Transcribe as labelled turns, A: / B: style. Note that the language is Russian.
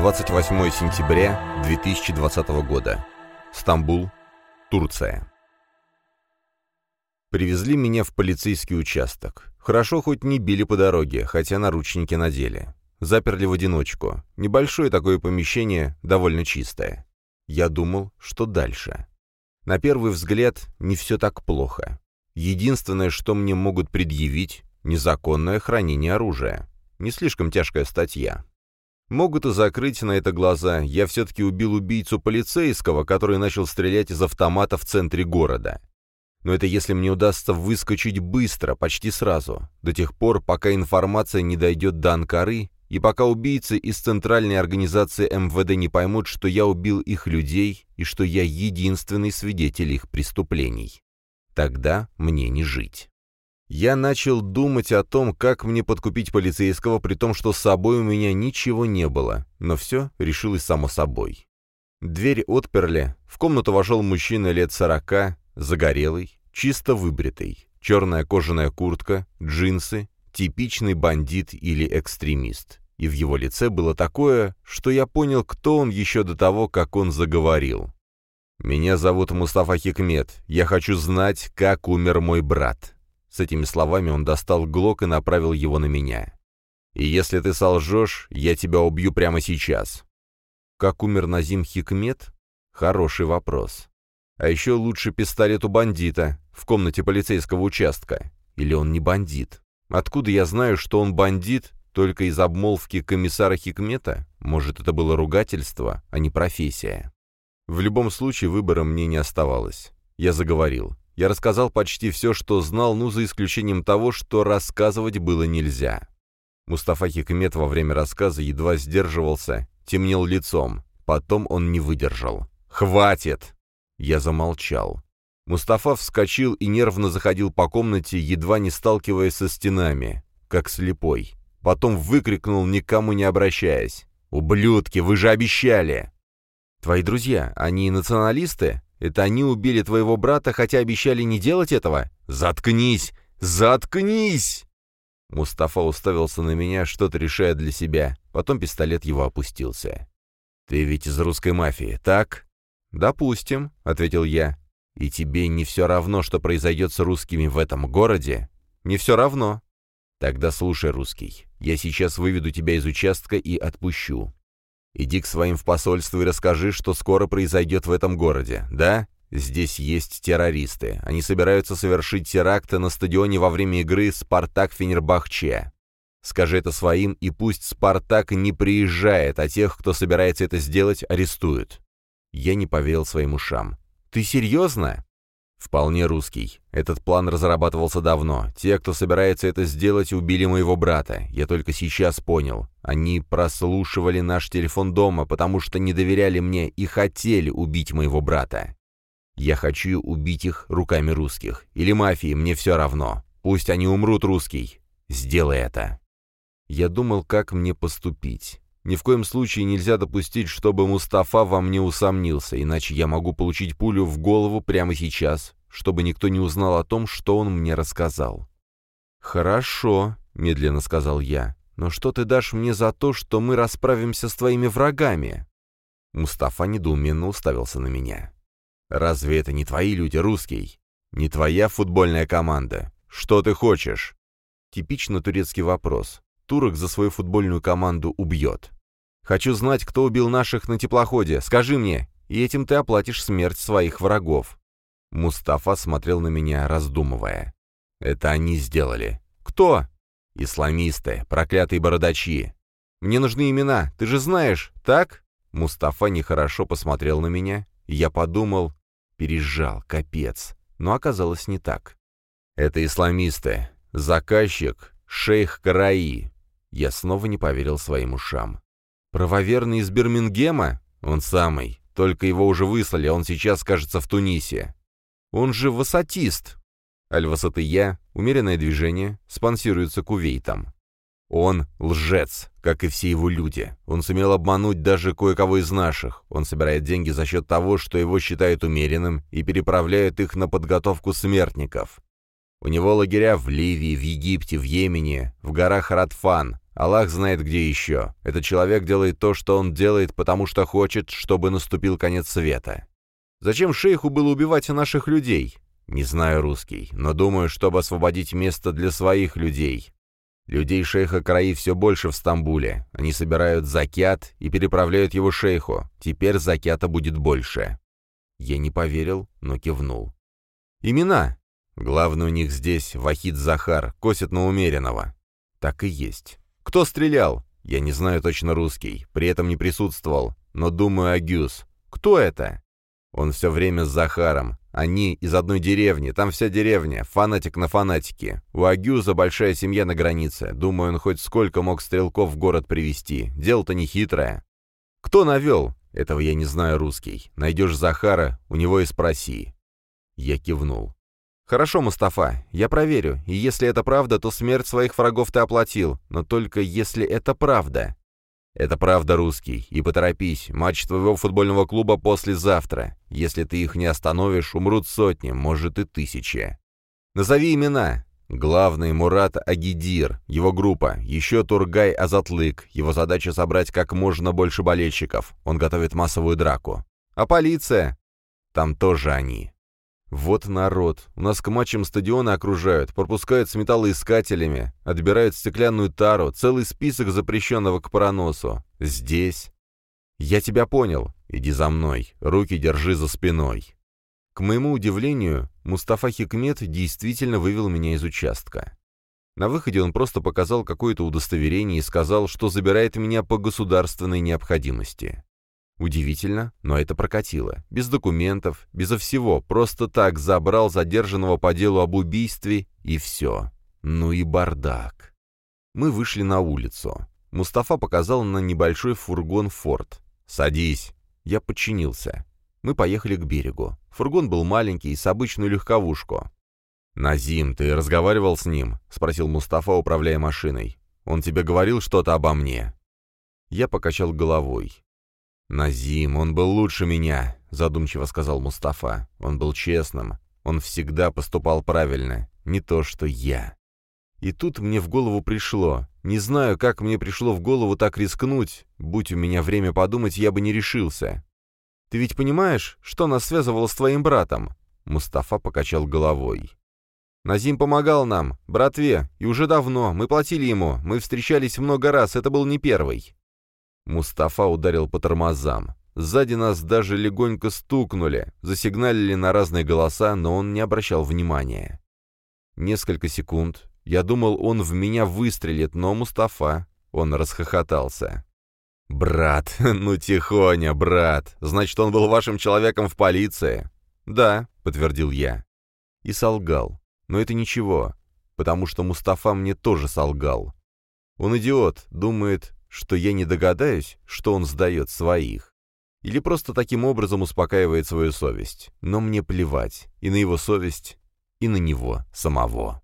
A: 28 сентября 2020 года. Стамбул, Турция. Привезли меня в полицейский участок. Хорошо, хоть не били по дороге, хотя наручники надели. Заперли в одиночку. Небольшое такое помещение, довольно чистое. Я думал, что дальше. На первый взгляд, не все так плохо. Единственное, что мне могут предъявить — незаконное хранение оружия. Не слишком тяжкая статья. Могут и закрыть на это глаза. Я все-таки убил убийцу полицейского, который начал стрелять из автомата в центре города. Но это если мне удастся выскочить быстро, почти сразу, до тех пор, пока информация не дойдет до Анкары, и пока убийцы из центральной организации МВД не поймут, что я убил их людей и что я единственный свидетель их преступлений. Тогда мне не жить. Я начал думать о том, как мне подкупить полицейского, при том, что с собой у меня ничего не было, но все решилось само собой. Дверь отперли, в комнату вошел мужчина лет 40, загорелый, чисто выбритый, черная кожаная куртка, джинсы, типичный бандит или экстремист. И в его лице было такое, что я понял, кто он еще до того, как он заговорил. «Меня зовут Мустафа Хикмет. Я хочу знать, как умер мой брат». С этими словами он достал глок и направил его на меня. «И если ты солжешь, я тебя убью прямо сейчас». Как умер Назим Хикмет? Хороший вопрос. А еще лучше пистолет у бандита в комнате полицейского участка. Или он не бандит? Откуда я знаю, что он бандит, только из обмолвки комиссара Хикмета? Может, это было ругательство, а не профессия? В любом случае, выбора мне не оставалось. Я заговорил. Я рассказал почти все, что знал, за исключением того, что рассказывать было нельзя. Мустафа Хикмет во время рассказа едва сдерживался, темнел лицом. Потом он не выдержал. «Хватит!» Я замолчал. Мустафа вскочил и нервно заходил по комнате, едва не сталкиваясь со стенами, как слепой. Потом выкрикнул, никому не обращаясь: «Ублюдки, вы же обещали!» «Твои друзья, они националисты? Это они убили твоего брата, хотя обещали не делать этого? Заткнись! Заткнись!» Мустафа уставился на меня, что-то решая для себя. Потом пистолет его опустился. «Ты ведь из русской мафии, так?» «Допустим», — ответил я. «И тебе не все равно, что произойдет с русскими в этом городе?» «Не все равно». «Тогда слушай, русский. Я сейчас выведу тебя из участка и отпущу. Иди к своим в посольство и расскажи, что скоро произойдет в этом городе, да? Здесь есть террористы. Они собираются совершить теракты на стадионе во время игры «Спартак-Фенербахче». Скажи это своим, и пусть «Спартак» не приезжает, а тех, кто собирается это сделать, арестуют». Я не поверил своим ушам. «Ты серьезно?» «Вполне русский. Этот план разрабатывался давно. Те, кто собирается это сделать, убили моего брата. Я только сейчас понял. Они прослушивали наш телефон дома, потому что не доверяли мне и хотели убить моего брата. Я хочу убить их руками русских. Или мафии, мне все равно. Пусть они умрут, русский. Сделай это». Я думал, как мне поступить. Ни в коем случае нельзя допустить, чтобы Мустафа во мне усомнился, иначе я могу получить пулю в голову прямо сейчас, чтобы никто не узнал о том, что он мне рассказал. «Хорошо», — медленно сказал я, — «но что ты дашь мне за то, что мы расправимся с твоими врагами?» Мустафа недоуменно уставился на меня. «Разве это не твои люди, русский? Не твоя футбольная команда? Что ты хочешь?» Типично турецкий вопрос. Турок за свою футбольную команду убьет. «Хочу знать, кто убил наших на теплоходе. Скажи мне, и этим ты оплатишь смерть своих врагов». Мустафа смотрел на меня, раздумывая. «Это они сделали». «Кто?» «Исламисты, проклятые бородачи». «Мне нужны имена, ты же знаешь, так?» Мустафа нехорошо посмотрел на меня, и я подумал, пережал, капец. Но оказалось не так. «Это исламисты. Заказчик — шейх Караи». Я снова не поверил своим ушам. «Правоверный из Бирмингема? Он самый. Только его уже выслали, а он сейчас, кажется, в Тунисе. Он же васатист». Аль-Васатия, умеренное движение, спонсируется Кувейтом. Он лжец, как и все его люди. Он сумел обмануть даже кое-кого из наших. Он собирает деньги за счет того, что его считают умеренным, и переправляет их на подготовку смертников. У него лагеря в Ливии, в Египте, в Йемене, в горах Радфан, Аллах знает где еще. Этот человек делает то, что он делает, потому что хочет, чтобы наступил конец света. Зачем шейху было убивать наших людей? Не знаю русский, но думаю, чтобы освободить место для своих людей. Людей шейха Караи все больше в Стамбуле. Они собирают закят и переправляют его шейху. Теперь закята будет больше. Я не поверил, но кивнул. Имена. Главный у них здесь Вахид Захар, косит на умеренного. Так и есть. Кто стрелял? Я не знаю точно русский, при этом не присутствовал, но думаю Агюз. Кто это? Он все время с Захаром. Они из одной деревни, там вся деревня, фанатик на фанатике. У Агюза большая семья на границе. Думаю, он хоть сколько мог стрелков в город привезти. Дело-то не хитрое. Кто навел? Этого я не знаю русский. Найдешь Захара, у него и спроси. Я кивнул. «Хорошо, Мустафа, я проверю, и если это правда, то смерть своих врагов ты оплатил, но только если это правда». «Это правда, русский, и поторопись, матч твоего футбольного клуба послезавтра. Если ты их не остановишь, умрут сотни, может и тысячи. Назови имена». Главный Мурат Агидир, его группа, еще Тургай Азатлык, его задача собрать как можно больше болельщиков, он готовит массовую драку. А полиция? Там тоже они. Вот народ. У нас к матчам стадионы окружают, пропускают с металлоискателями, отбирают стеклянную тару, целый список запрещенного к проносу. Здесь. Я тебя понял. Иди за мной. Руки держи за спиной. К моему удивлению, Мустафа Хикмет действительно вывел меня из участка. На выходе он просто показал какое-то удостоверение и сказал, что забирает меня по государственной необходимости. Удивительно, но это прокатило. Без документов, безо всего, просто так забрал задержанного по делу об убийстве, и все. Ну и бардак. Мы вышли на улицу. Мустафа показал на небольшой фургон «Форд». «Садись». Я подчинился. Мы поехали к берегу. Фургон был маленький, с обычную легковушку. «Назим, ты разговаривал с ним?» — спросил Мустафа, управляя машиной. «Он тебе говорил что-то обо мне?» Я покачал головой. «Назим, он был лучше меня», — задумчиво сказал Мустафа. «Он был честным. Он всегда поступал правильно. Не то что я». И тут мне в голову пришло. Не знаю, как мне пришло в голову так рискнуть. Будь у меня время подумать, я бы не решился. «Ты ведь понимаешь, что нас связывало с твоим братом?» Мустафа покачал головой. «Назим помогал нам, братве, и уже давно. Мы платили ему. Мы встречались много раз. Это был не первый». Мустафа ударил по тормозам. Сзади нас даже легонько стукнули, засигналили на разные голоса, но он не обращал внимания. Несколько секунд. Я думал, он в меня выстрелит, но Мустафа, он расхохотался. «Брат, ну тихоня, брат. Значит, он был вашим человеком в полиции?» «Да», — подтвердил я. И солгал. Но это ничего, потому что Мустафа мне тоже солгал. Он идиот, думает, что я не догадаюсь, что он сдает своих. Или просто таким образом успокаивает свою совесть. Но мне плевать и на его совесть, и на него самого.